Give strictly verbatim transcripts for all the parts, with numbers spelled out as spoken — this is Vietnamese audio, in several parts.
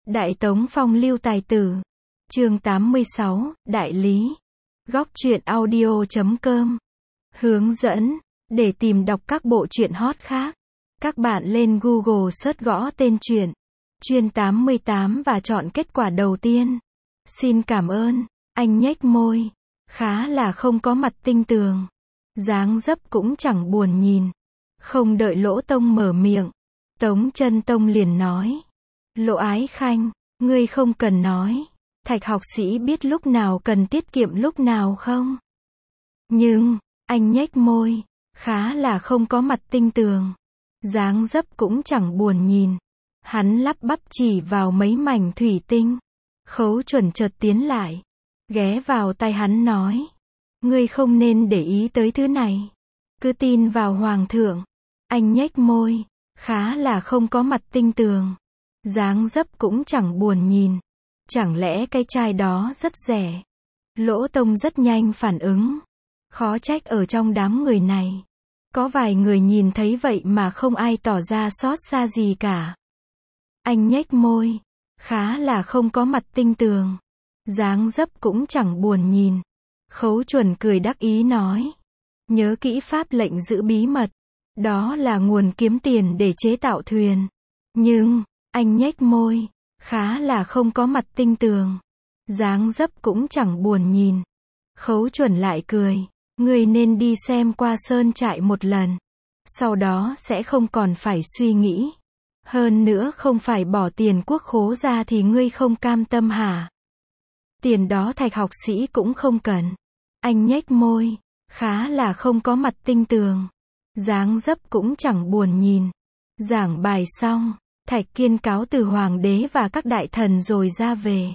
Đại Tống Phong Lưu Tài Tử. Chương tám mươi sáu, Đại Lý. Góc truyện audio chấm com. Hướng dẫn. Để tìm đọc các bộ truyện hot khác, các bạn lên Google search gõ tên truyện Chuyên tám mươi tám và chọn kết quả đầu tiên. Xin cảm ơn. Anh nhếch môi. Khá là không có mặt tinh tường. Dáng dấp cũng chẳng buồn nhìn. Không đợi Lỗ Tông mở miệng, Tống Chân Tông liền nói: Lỗ Ái Khanh, ngươi không cần nói. Thạch học sĩ biết lúc nào cần tiết kiệm lúc nào không? Nhưng, anh nhếch môi, khá là không có mặt tinh tường. Dáng dấp cũng chẳng buồn nhìn. Hắn lắp bắp chỉ vào mấy mảnh thủy tinh. Khấu Chuẩn chợt tiến lại, ghé vào tai hắn nói: Ngươi không nên để ý tới thứ này. Cứ tin vào Hoàng thượng. Anh nhếch môi, khá là không có mặt tinh tường. Dáng dấp cũng chẳng buồn nhìn. Chẳng lẽ cái chai đó rất rẻ? Lỗ Tông rất nhanh phản ứng. Khó trách ở trong đám người này, có vài người nhìn thấy vậy mà không ai tỏ ra xót xa gì cả. Anh nhếch môi, khá là không có mặt tinh tường. Dáng dấp cũng chẳng buồn nhìn. Khấu Chuẩn cười đắc ý nói: Nhớ kỹ pháp lệnh giữ bí mật. Đó là nguồn kiếm tiền để chế tạo thuyền. Nhưng, anh nhếch môi, khá là không có mặt tinh tường. Dáng dấp cũng chẳng buồn nhìn. Khấu Chuẩn lại cười: Ngươi nên đi xem qua sơn trại một lần. Sau đó sẽ không còn phải suy nghĩ. Hơn nữa không phải bỏ tiền quốc khố ra thì ngươi không cam tâm hả? Tiền đó Thạch học sĩ cũng không cần. Anh nhếch môi, khá là không có mặt tinh tường. Dáng dấp cũng chẳng buồn nhìn. Giảng bài xong, Thạch Kiên cáo từ hoàng đế và các đại thần rồi ra về.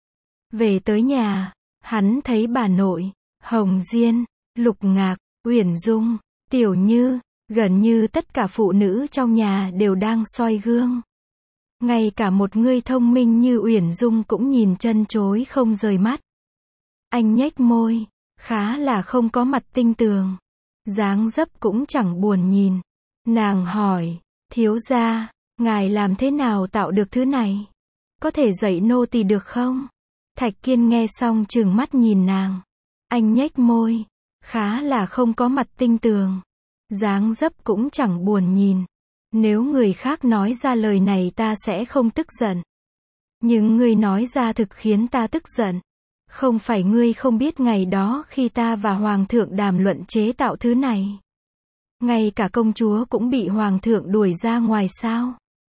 Về tới nhà, hắn thấy bà nội, Hồng Diên, Lục Ngạc, Uyển Dung, Tiểu Như, gần như tất cả phụ nữ trong nhà đều đang soi gương. Ngay cả một người thông minh như Uyển Dung cũng nhìn chân chối không rời mắt. Anh nhếch môi, khá là không có mặt tinh tường. Dáng dấp cũng chẳng buồn nhìn. Nàng hỏi: Thiếu gia, ngài làm thế nào tạo được thứ này? Có thể dạy nô tỳ được không? Thạch Kiên nghe xong trừng mắt nhìn nàng. Anh nhếch môi, khá là không có mặt tinh tường. Dáng dấp cũng chẳng buồn nhìn. Nếu người khác nói ra lời này ta sẽ không tức giận. Nhưng ngươi nói ra thực khiến ta tức giận. Không phải ngươi không biết ngày đó khi ta và Hoàng thượng đàm luận chế tạo thứ này, ngay cả công chúa cũng bị Hoàng thượng đuổi ra ngoài sao?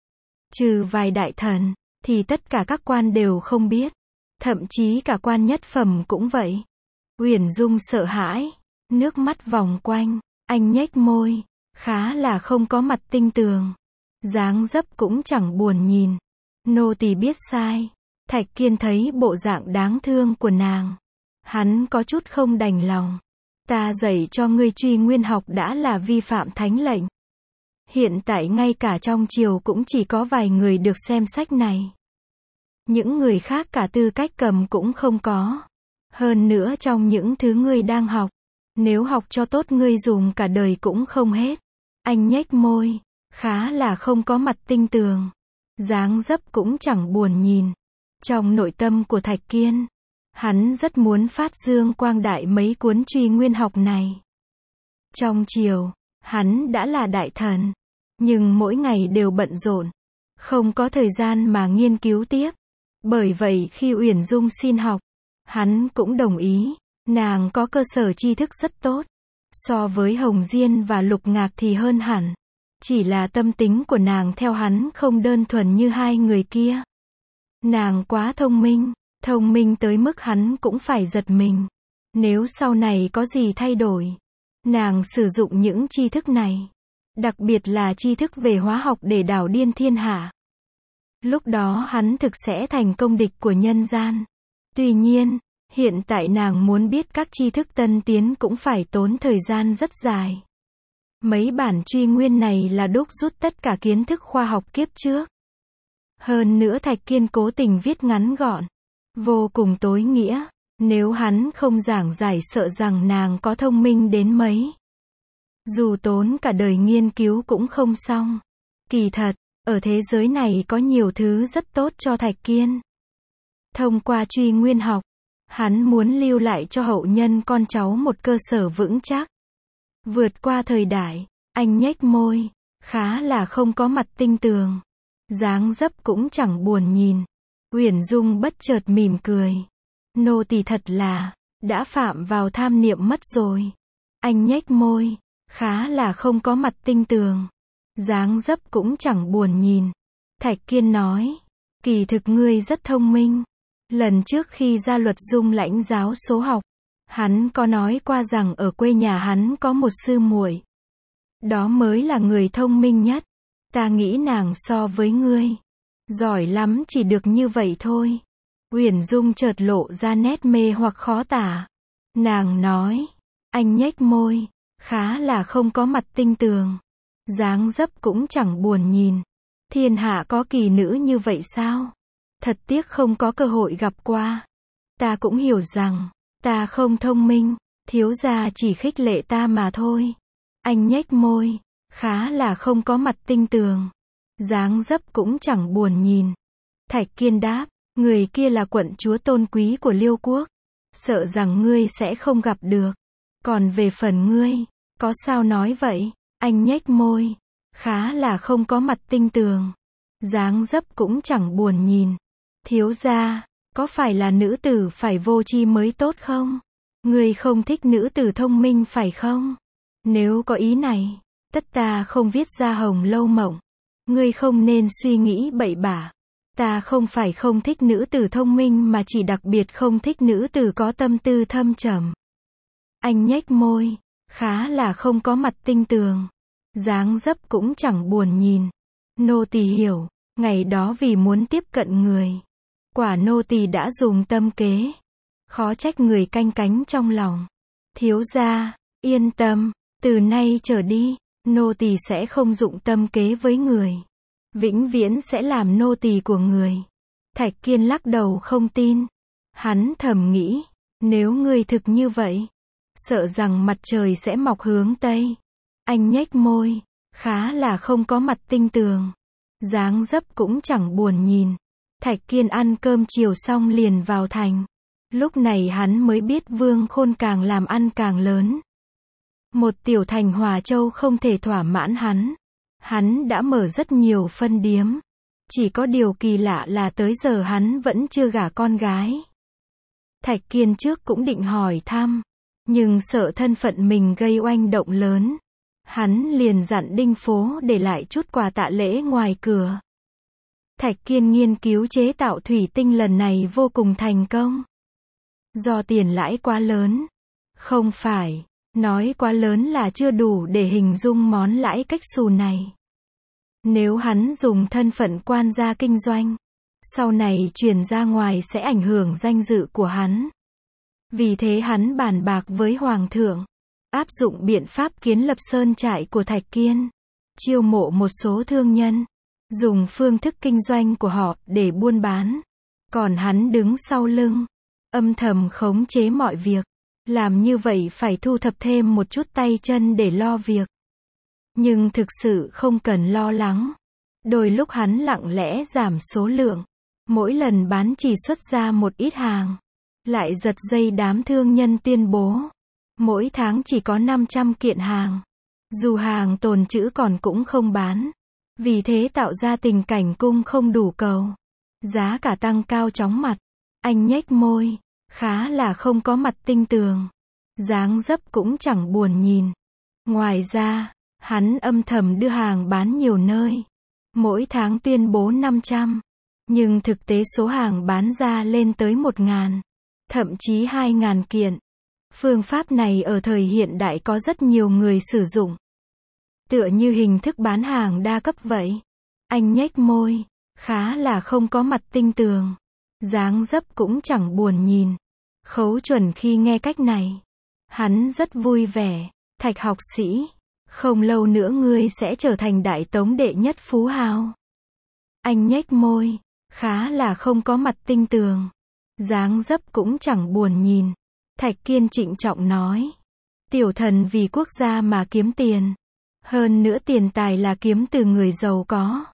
Trừ vài đại thần, thì tất cả các quan đều không biết. Thậm chí cả quan nhất phẩm cũng vậy. Uyển Dung sợ hãi, nước mắt vòng quanh. Anh nhếch môi, khá là không có mặt tinh tường. Dáng dấp cũng chẳng buồn nhìn. Nô tỳ biết sai. Thạch Kiên thấy bộ dạng đáng thương của nàng, hắn có chút không đành lòng. Ta dạy cho ngươi truy nguyên học đã là vi phạm thánh lệnh. Hiện tại ngay cả trong triều cũng chỉ có vài người được xem sách này. Những người khác cả tư cách cầm cũng không có. Hơn nữa trong những thứ ngươi đang học, nếu học cho tốt ngươi dùng cả đời cũng không hết. Anh nhếch môi, khá là không có mặt tinh tường. Dáng dấp cũng chẳng buồn nhìn. Trong nội tâm của Thạch Kiên, hắn rất muốn phát dương quang đại mấy cuốn truy nguyên học này. Trong triều, hắn đã là đại thần, nhưng mỗi ngày đều bận rộn, không có thời gian mà nghiên cứu tiếp. Bởi vậy khi Uyển Dung xin học, hắn cũng đồng ý. Nàng có cơ sở tri thức rất tốt. So với Hồng Diên và Lục Ngạc thì hơn hẳn. Chỉ là tâm tính của nàng theo hắn không đơn thuần như hai người kia. Nàng quá thông minh, thông minh tới mức hắn cũng phải giật mình. Nếu sau này có gì thay đổi, nàng sử dụng những tri thức này, đặc biệt là tri thức về hóa học để đảo điên thiên hạ, lúc đó hắn thực sẽ thành công địch của nhân gian. Tuy nhiên, hiện tại nàng muốn biết các tri thức tân tiến cũng phải tốn thời gian rất dài. Mấy bản truy nguyên này là đúc rút tất cả kiến thức khoa học kiếp trước. Hơn nữa Thạch Kiên cố tình viết ngắn gọn, vô cùng tối nghĩa. Nếu hắn không giảng giải sợ rằng nàng có thông minh đến mấy, dù tốn cả đời nghiên cứu cũng không xong. Kỳ thật, Ở thế giới này có nhiều thứ rất tốt cho Thạch Kiên. Thông qua truy nguyên học, hắn muốn lưu lại cho hậu nhân con cháu một cơ sở vững chắc. Vượt qua thời đại, anh nhếch môi, khá là không có mặt tinh tường. Dáng dấp cũng chẳng buồn nhìn. Uyển Dung bất chợt mỉm cười. Nô tỳ thật là, đã phạm vào tham niệm mất rồi. Anh nhếch môi, khá là không có mặt tinh tường. Dáng dấp cũng chẳng buồn nhìn. Thạch Kiên nói, kỳ thực ngươi rất thông minh. Lần trước khi ra luật Dung lãnh giáo số học, hắn có nói qua rằng ở quê nhà hắn có một sư muội. Đó mới là người thông minh nhất. Ta nghĩ nàng so với ngươi giỏi lắm, chỉ được như vậy thôi. Uyển Dung chợt lộ ra nét mê hoặc khó tả. Nàng nói, anh nhếch môi, khá là không có mặt tinh tường. Dáng dấp cũng chẳng buồn nhìn. Thiên hạ có kỳ nữ như vậy sao? Thật tiếc không có cơ hội gặp qua. Ta cũng hiểu rằng, ta không thông minh, thiếu gia chỉ khích lệ ta mà thôi. Anh nhếch môi, khá là không có mặt tinh tường. Dáng dấp cũng chẳng buồn nhìn. Thạch Kiên đáp, người kia là quận chúa tôn quý của Liêu quốc. Sợ rằng ngươi sẽ không gặp được. Còn về phần ngươi, có sao nói vậy? Anh nhếch môi, khá là không có mặt tinh tường. Dáng dấp cũng chẳng buồn nhìn. Thiếu gia, có phải là nữ tử phải vô tri mới tốt không? Ngươi không thích nữ tử thông minh phải không? Nếu có ý này, tất ta không viết ra Hồng Lâu Mộng. Ngươi không nên suy nghĩ bậy bạ. Ta không phải không thích nữ tử thông minh mà chỉ đặc biệt không thích nữ tử có tâm tư thâm trầm. Anh nhếch môi, khá là không có mặt tinh tường. Dáng dấp cũng chẳng buồn nhìn. Nô tỳ hiểu, ngày đó vì muốn tiếp cận người, quả nô tỳ đã dùng tâm kế. Khó trách người canh cánh trong lòng. Thiếu gia, yên tâm, từ nay trở đi, nô tỳ sẽ không dụng tâm kế với người. Vĩnh viễn sẽ làm nô tỳ của người. Thạch Kiên lắc đầu không tin. Hắn thầm nghĩ, nếu ngươi thực như vậy, sợ rằng mặt trời sẽ mọc hướng Tây. Anh nhếch môi, khá là không có mặt tinh tường. Dáng dấp cũng chẳng buồn nhìn. Thạch Kiên ăn cơm chiều xong liền vào thành. Lúc này hắn mới biết Vương Khôn càng làm ăn càng lớn. Một tiểu thành Hòa Châu không thể thỏa mãn hắn. Hắn đã mở rất nhiều phân điếm. Chỉ có điều kỳ lạ là tới giờ hắn vẫn chưa gả con gái. Thạch Kiên trước cũng định hỏi thăm, nhưng sợ thân phận mình gây oanh động lớn. Hắn liền dặn Đinh Phố để lại chút quà tạ lễ ngoài cửa. Thạch Kiên nghiên cứu chế tạo thủy tinh lần này vô cùng thành công. Do tiền lãi quá lớn. Không phải, nói quá lớn là chưa đủ để hình dung món lãi cách xù này. Nếu hắn dùng thân phận quan gia kinh doanh, sau này truyền ra ngoài sẽ ảnh hưởng danh dự của hắn. Vì thế hắn bàn bạc với Hoàng thượng, áp dụng biện pháp kiến lập sơn trại của Thạch Kiên, chiêu mộ một số thương nhân, dùng phương thức kinh doanh của họ để buôn bán. Còn hắn đứng sau lưng, âm thầm khống chế mọi việc. Làm như vậy phải thu thập thêm một chút tay chân để lo việc. Nhưng thực sự không cần lo lắng. Đôi lúc hắn lặng lẽ giảm số lượng. Mỗi lần bán chỉ xuất ra một ít hàng. Lại giật dây đám thương nhân tuyên bố. Mỗi tháng chỉ có năm trăm kiện hàng. Dù hàng tồn trữ còn cũng không bán. Vì thế tạo ra tình cảnh cung không đủ cầu. Giá cả tăng cao chóng mặt. Anh nhếch môi, khá là không có mặt tinh tường. Dáng dấp cũng chẳng buồn nhìn. Ngoài ra, hắn âm thầm đưa hàng bán nhiều nơi. Mỗi tháng tuyên bố năm trăm. Nhưng thực tế số hàng bán ra lên tới một ngàn. Thậm chí hai ngàn kiện. Phương pháp này ở thời hiện đại có rất nhiều người sử dụng. Tựa như hình thức bán hàng đa cấp vậy. Anh nhếch môi, khá là không có mặt tinh tường. Dáng dấp cũng chẳng buồn nhìn. Khấu Chuẩn khi nghe cách này, hắn rất vui vẻ. Thạch học sĩ, không lâu nữa ngươi sẽ trở thành đại tống đệ nhất phú hào. Anh nhếch môi, khá là không có mặt tinh tường. Dáng dấp cũng chẳng buồn nhìn. Thạch Kiên trịnh trọng nói, tiểu thần vì quốc gia mà kiếm tiền. Hơn nữa tiền tài là kiếm từ người giàu có.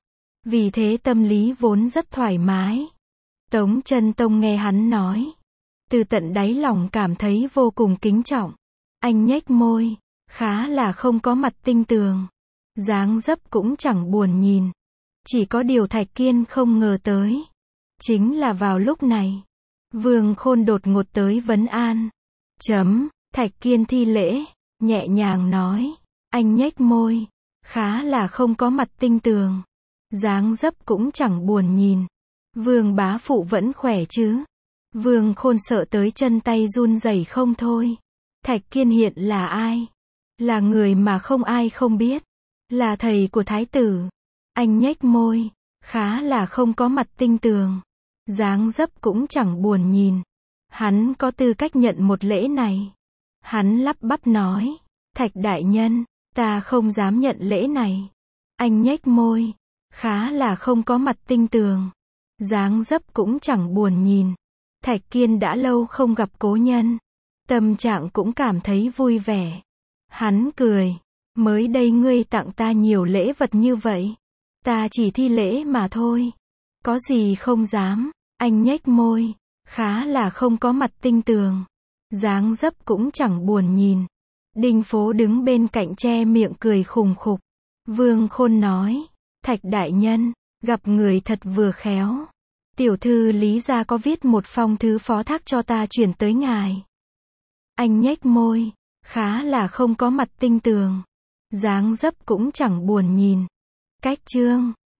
Vì thế tâm lý vốn rất thoải mái. Tống Chân Tông nghe hắn nói, từ tận đáy lòng cảm thấy vô cùng kính trọng. Anh nhếch môi, khá là không có mặt tinh tường. Dáng dấp cũng chẳng buồn nhìn. Chỉ có điều Thạch Kiên không ngờ tới. Chính là vào lúc này, Vương Khôn đột ngột tới vấn an. Chấm, Thạch Kiên thi lễ, nhẹ nhàng nói. Anh nhếch môi, khá là không có mặt tinh tường. Dáng dấp cũng chẳng buồn nhìn. Vương bá phụ vẫn khỏe chứ? Vương Khôn sợ tới chân tay run rẩy không thôi. Thạch Kiên hiện là ai? Là người mà không ai không biết. Là thầy của thái tử. Anh nhếch môi, khá là không có mặt tinh tường. Dáng dấp cũng chẳng buồn nhìn. Hắn có tư cách nhận một lễ này. Hắn lắp bắp nói. Thạch đại nhân, ta không dám nhận lễ này. Anh nhếch môi, khá là không có mặt tinh tường. Dáng dấp cũng chẳng buồn nhìn. Thạch Kiên đã lâu không gặp cố nhân. Tâm trạng cũng cảm thấy vui vẻ. Hắn cười. Mới đây ngươi tặng ta nhiều lễ vật như vậy. Ta chỉ thi lễ mà thôi. Có gì không dám. Anh nhếch môi, khá là không có mặt tinh tường. Dáng dấp cũng chẳng buồn nhìn. Đinh Phố đứng bên cạnh che miệng cười khùng khục. Vương Khôn nói. Thạch đại nhân, gặp người thật vừa khéo. Tiểu thư Lý gia có viết một phong thư phó thác cho ta chuyển tới ngài. Anh nhếch môi, khá là không có mặt tinh tường. Dáng dấp cũng chẳng buồn nhìn. Cách chương